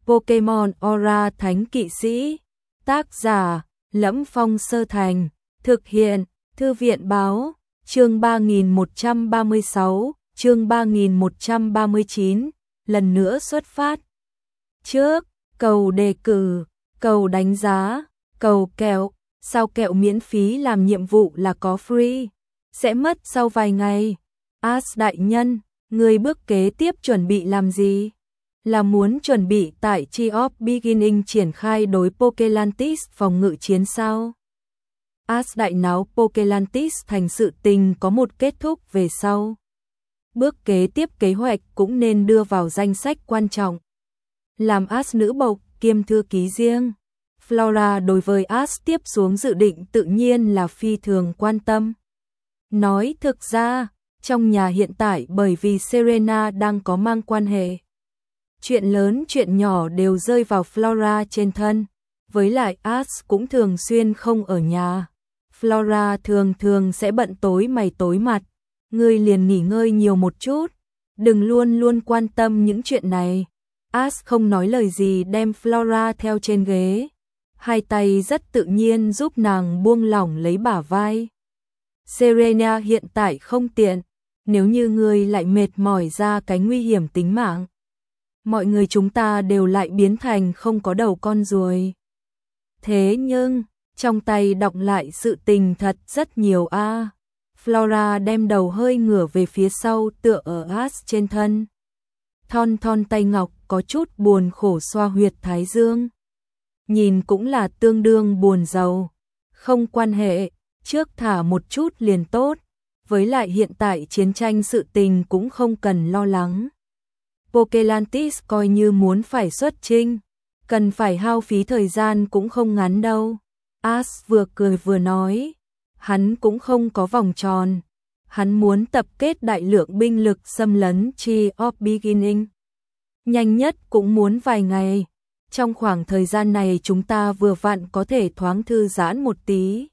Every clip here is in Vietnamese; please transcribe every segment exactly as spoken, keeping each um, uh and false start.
Pokemon Aura Thánh Kỵ Sĩ. Tác giả Lẫm Phong Sơ Thành. Thực hiện Thư viện Báo. Chương ba nghìn một trăm ba mươi sáu, chương ba nghìn một trăm ba mươi chín, lần nữa xuất phát. Trước, cầu đề cử, cầu đánh giá, cầu kẹo, sao kẹo miễn phí làm nhiệm vụ là có free, sẽ mất sau vài ngày. As đại nhân, người bước kế tiếp chuẩn bị làm gì? Là muốn chuẩn bị tại Tree of Beginning triển khai đối Pokelantis phòng ngự chiến sao? As đại náo Pokelantis thành sự tình có một kết thúc về sau. Bước kế tiếp kế hoạch cũng nên đưa vào danh sách quan trọng. Làm As nữ bộc kiêm thư ký riêng, Flora đối với As tiếp xuống dự định tự nhiên là phi thường quan tâm. Nói thực ra, trong nhà hiện tại bởi vì Serena đang có mang quan hệ, chuyện lớn chuyện nhỏ đều rơi vào Flora trên thân, với lại As cũng thường xuyên không ở nhà. Flora thường thường sẽ bận tối mày tối mặt, ngươi liền nghỉ ngơi nhiều một chút, đừng luôn luôn quan tâm những chuyện này. As không nói lời gì đem Flora theo trên ghế, hai tay rất tự nhiên giúp nàng buông lỏng lấy bả vai. Serena hiện tại không tiện, nếu như ngươi lại mệt mỏi ra cái nguy hiểm tính mạng, mọi người chúng ta đều lại biến thành không có đầu con ruồi. Thế nhưng, trong tay đọng lại sự tình thật rất nhiều a. À. Flora đem đầu hơi ngửa về phía sau tựa ở As trên thân. Thon thon tay ngọc có chút buồn khổ xoa huyệt thái dương. Nhìn cũng là tương đương buồn rầu. Không quan hệ, trước thả một chút liền tốt. Với lại hiện tại chiến tranh sự tình cũng không cần lo lắng. Pokelantis coi như muốn phải xuất chinh, cần phải hao phí thời gian cũng không ngắn đâu. As vừa cười vừa nói, hắn cũng không có vòng tròn, hắn muốn tập kết đại lượng binh lực xâm lấn Tree of Beginning. Nhanh nhất cũng muốn vài ngày, trong khoảng thời gian này chúng ta vừa vặn có thể thoáng thư giãn một tí.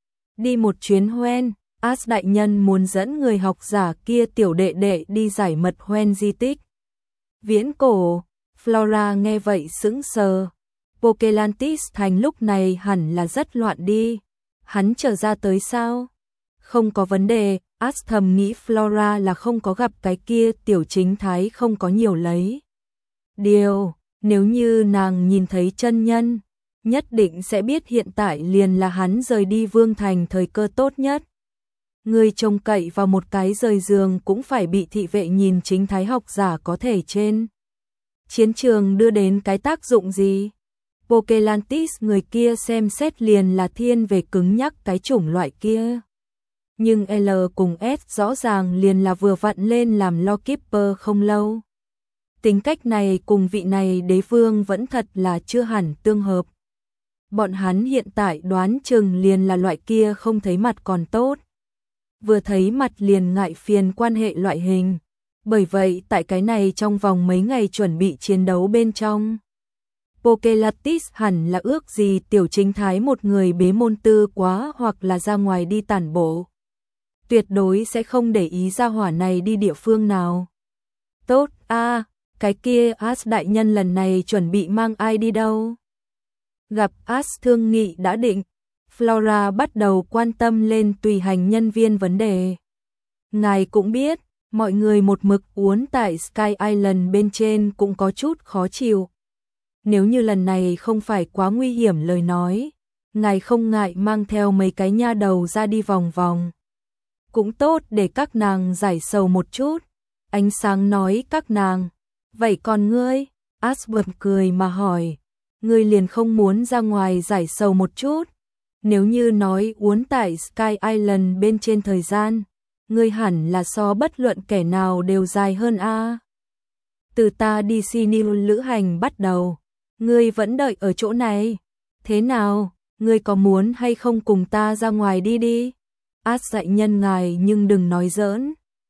Đi một chuyến hoen, As đại nhân muốn dẫn người học giả kia tiểu đệ đệ đi giải mật hoen di tích viễn cổ. Flora nghe vậy sững sờ. Pokelantis thành lúc này hẳn là rất loạn đi. Hắn trở ra tới sao? Không có vấn đề. As thầm nghĩ Flora là không có gặp cái kia tiểu chính thái không có nhiều lấy. Điều, nếu như nàng nhìn thấy chân nhân, nhất định sẽ biết hiện tại liền là hắn rời đi Vương Thành thời cơ tốt nhất. Người trông cậy vào một cái rời giường cũng phải bị thị vệ nhìn chính thái học giả có thể trên chiến trường đưa đến cái tác dụng gì? Pokelantis người kia xem xét liền là thiên về cứng nhắc cái chủng loại kia. Nhưng L cùng S rõ ràng liền là vừa vặn lên làm Lawkeeper không lâu. Tính cách này cùng vị này đế vương vẫn thật là chưa hẳn tương hợp. Bọn hắn hiện tại đoán chừng liền là loại kia không thấy mặt còn tốt, vừa thấy mặt liền ngại phiền quan hệ loại hình. Bởi vậy tại cái này trong vòng mấy ngày chuẩn bị chiến đấu bên trong, Pokelantis hẳn là ước gì tiểu chính thái một người bế môn tư quá hoặc là ra ngoài đi tản bộ. Tuyệt đối sẽ không để ý ra hỏa này đi địa phương nào. Tốt a, à, cái kia As đại nhân lần này chuẩn bị mang ai đi đâu? Gặp As thương nghị đã định, Flora bắt đầu quan tâm lên tùy hành nhân viên vấn đề. Ngài cũng biết, mọi người một mực uốn tại Sky Island bên trên cũng có chút khó chịu. Nếu như lần này không phải quá nguy hiểm lời nói, ngài không ngại mang theo mấy cái nha đầu ra đi vòng vòng. Cũng tốt để các nàng giải sầu một chút. Ánh sáng nói các nàng. Vậy còn ngươi? As bật cười mà hỏi. Ngươi liền không muốn ra ngoài giải sầu một chút? Nếu như nói uốn tại Sky Island bên trên thời gian, ngươi hẳn là so bất luận kẻ nào đều dài hơn a. À. Từ ta đi Sinil lữ hành bắt đầu, ngươi vẫn đợi ở chỗ này. Thế nào, ngươi có muốn hay không cùng ta ra ngoài đi đi? As dạy nhân ngài nhưng đừng nói giỡn.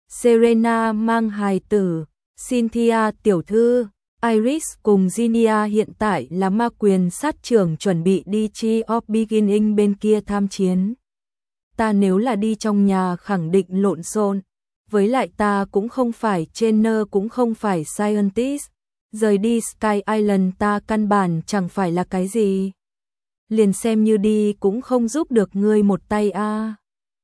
Serena mang hài tử, Cynthia tiểu thư, Iris cùng Zinnia hiện tại là ma quyền sát trưởng chuẩn bị đi Tree of Beginning bên kia tham chiến. Ta nếu là đi trong nhà khẳng định lộn xộn, với lại ta cũng không phải trainer cũng không phải scientist, Rời đi Sky Island ta căn bản chẳng phải là cái gì. Liền xem như đi cũng không giúp được ngươi một tay a. À.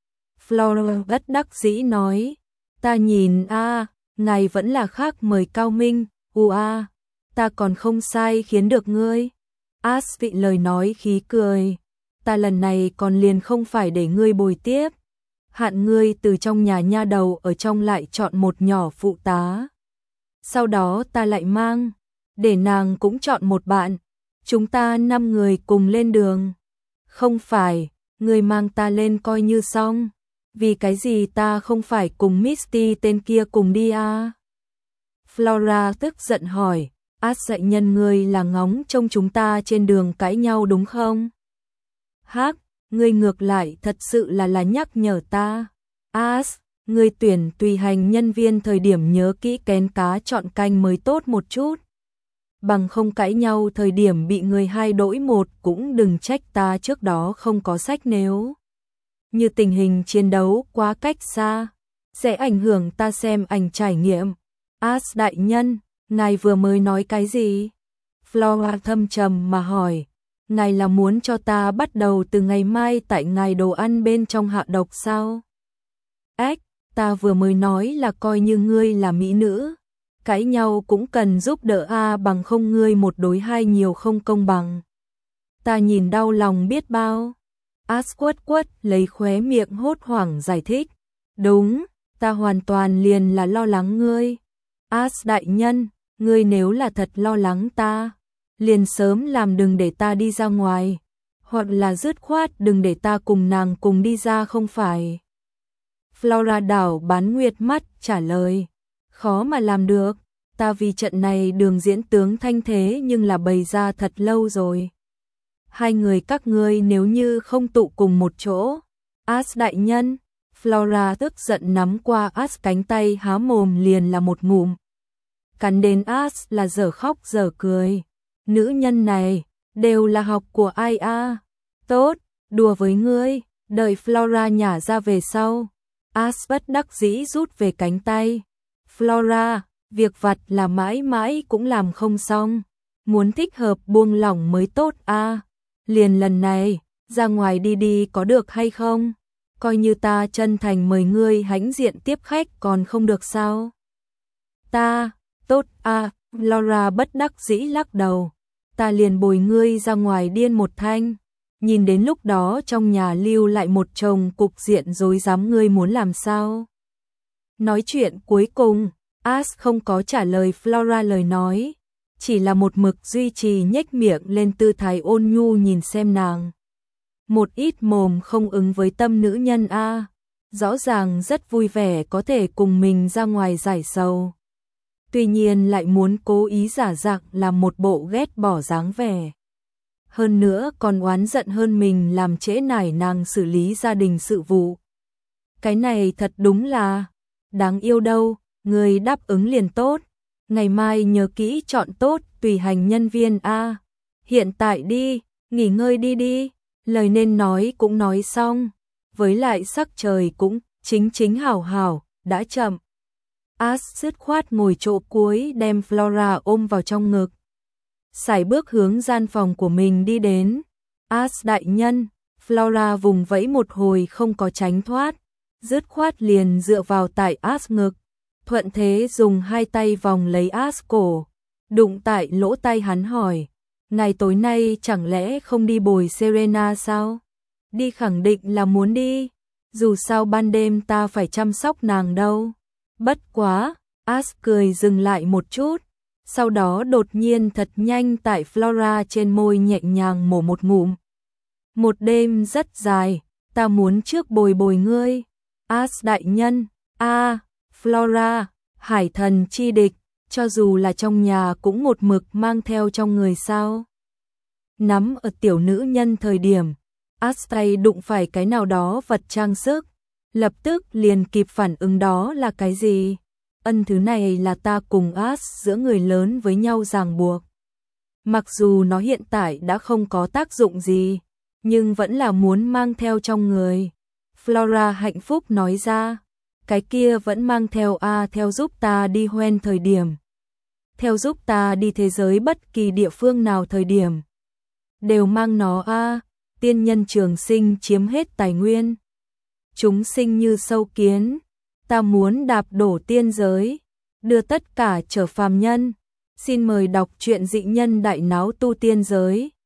Flora bất đắc dĩ nói, ta nhìn a, à, ngài vẫn là khác mời cao minh, u a, ta còn không sai khiến được ngươi. As vị lời nói khí cười, ta lần này còn liền không phải để ngươi bồi tiếp. Hạn ngươi từ trong nhà nha đầu ở trong lại chọn một nhỏ phụ tá. Sau đó ta lại mang, để nàng cũng chọn một bạn. Chúng ta năm người cùng lên đường. Không phải, ngươi mang ta lên coi như xong. Vì cái gì ta không phải cùng Misty tên kia cùng đi à? Flora tức giận hỏi, As dạy nhân ngươi là ngóng trông chúng ta trên đường cãi nhau đúng không? Hắc, ngươi ngược lại thật sự là là nhắc nhở ta. As, ngươi tuyển tùy hành nhân viên thời điểm nhớ kỹ kén cá chọn canh mới tốt một chút. Bằng không cãi nhau thời điểm bị người hai đổi một cũng đừng trách ta trước đó không có sách nếu. Như tình hình chiến đấu quá cách xa, sẽ ảnh hưởng ta xem ảnh trải nghiệm. As đại nhân, ngài vừa mới nói cái gì? Flora thâm trầm mà hỏi, ngài là muốn cho ta bắt đầu từ ngày mai tại ngài đồ ăn bên trong hạ độc sao? Ếch, ta vừa mới nói là coi như ngươi là mỹ nữ. Cãi nhau cũng cần giúp đỡ a, bằng không ngươi một đối hai nhiều không công bằng. Ta nhìn đau lòng biết bao. As quất quất lấy khóe miệng hốt hoảng giải thích. Đúng, ta hoàn toàn liền là lo lắng ngươi. As đại nhân, ngươi nếu là thật lo lắng ta, liền sớm làm đừng để ta đi ra ngoài, hoặc là dứt khoát đừng để ta cùng nàng cùng đi ra không phải. Flora đảo bán nguyệt mắt trả lời, khó mà làm được, ta vì trận này đường diễn tướng thanh thế nhưng là bày ra thật lâu rồi. Hai người các ngươi nếu như không tụ cùng một chỗ. As đại nhân, Flora tức giận nắm qua As cánh tay há mồm liền là một ngụm. Cắn đến As là giờ khóc giờ cười. Nữ nhân này, đều là học của ai a? Tốt, đùa với ngươi, đợi Flora nhả ra về sau. As bất đắc dĩ rút về cánh tay. Flora, việc vặt là mãi mãi cũng làm không xong. Muốn thích hợp buông lỏng mới tốt a. Liền lần này, ra ngoài đi đi có được hay không? Coi như ta chân thành mời ngươi hãnh diện tiếp khách còn không được sao? Ta, tốt a, Laura bất đắc dĩ lắc đầu. Ta liền bồi ngươi ra ngoài điên một thanh. Nhìn đến lúc đó trong nhà lưu lại một chồng cục diện rối rắm ngươi muốn làm sao? Nói chuyện cuối cùng, As không có trả lời Flora lời nói. Chỉ là một mực duy trì nhếch miệng lên tư thái ôn nhu nhìn xem nàng. Một ít mồm không ứng với tâm nữ nhân a, rõ ràng rất vui vẻ có thể cùng mình ra ngoài giải sầu. Tuy nhiên lại muốn cố ý giả dạng làm một bộ ghét bỏ dáng vẻ. Hơn nữa còn oán giận hơn mình làm trễ nải nàng xử lý gia đình sự vụ. Cái này thật đúng là đáng yêu đâu, người đáp ứng liền tốt. Ngày mai nhớ kỹ chọn tốt tùy hành nhân viên a. Hiện tại đi, nghỉ ngơi đi đi. Lời nên nói cũng nói xong. Với lại sắc trời cũng chính chính hảo hảo, đã chậm. As dứt khoát ngồi chỗ cuối đem Flora ôm vào trong ngực. Sải bước hướng gian phòng của mình đi đến. As đại nhân, Flora vùng vẫy một hồi không có tránh thoát. Dứt khoát liền dựa vào tại As ngực. Thuận thế dùng hai tay vòng lấy As cổ, đụng tại lỗ tai hắn hỏi, ngày tối nay chẳng lẽ không đi bồi Serena sao? Đi khẳng định là muốn đi, dù sao ban đêm ta phải chăm sóc nàng đâu. Bất quá, As cười dừng lại một chút, sau đó đột nhiên thật nhanh tại Flora trên môi nhẹ nhàng mổ một ngụm. Một đêm rất dài, ta muốn trước bồi bồi ngươi. As đại nhân, a Flora, hải thần chi địch, cho dù là trong nhà cũng một mực mang theo trong người sao. Nắm ở tiểu nữ nhân thời điểm, As tay đụng phải cái nào đó vật trang sức, lập tức liền kịp phản ứng đó là cái gì. Ân thứ này là ta cùng As giữa người lớn với nhau ràng buộc. Mặc dù nó hiện tại đã không có tác dụng gì, nhưng vẫn là muốn mang theo trong người. Flora hạnh phúc nói ra. Cái kia vẫn mang theo a theo giúp ta đi hoen thời điểm. theo giúp ta đi thế giới bất kỳ địa phương nào thời điểm. Đều mang nó a, tiên nhân trường sinh chiếm hết tài nguyên. Chúng sinh như sâu kiến, ta muốn đạp đổ tiên giới, đưa tất cả trở phàm nhân. Xin mời đọc truyện Dị Nhân Đại Náo Tu Tiên Giới.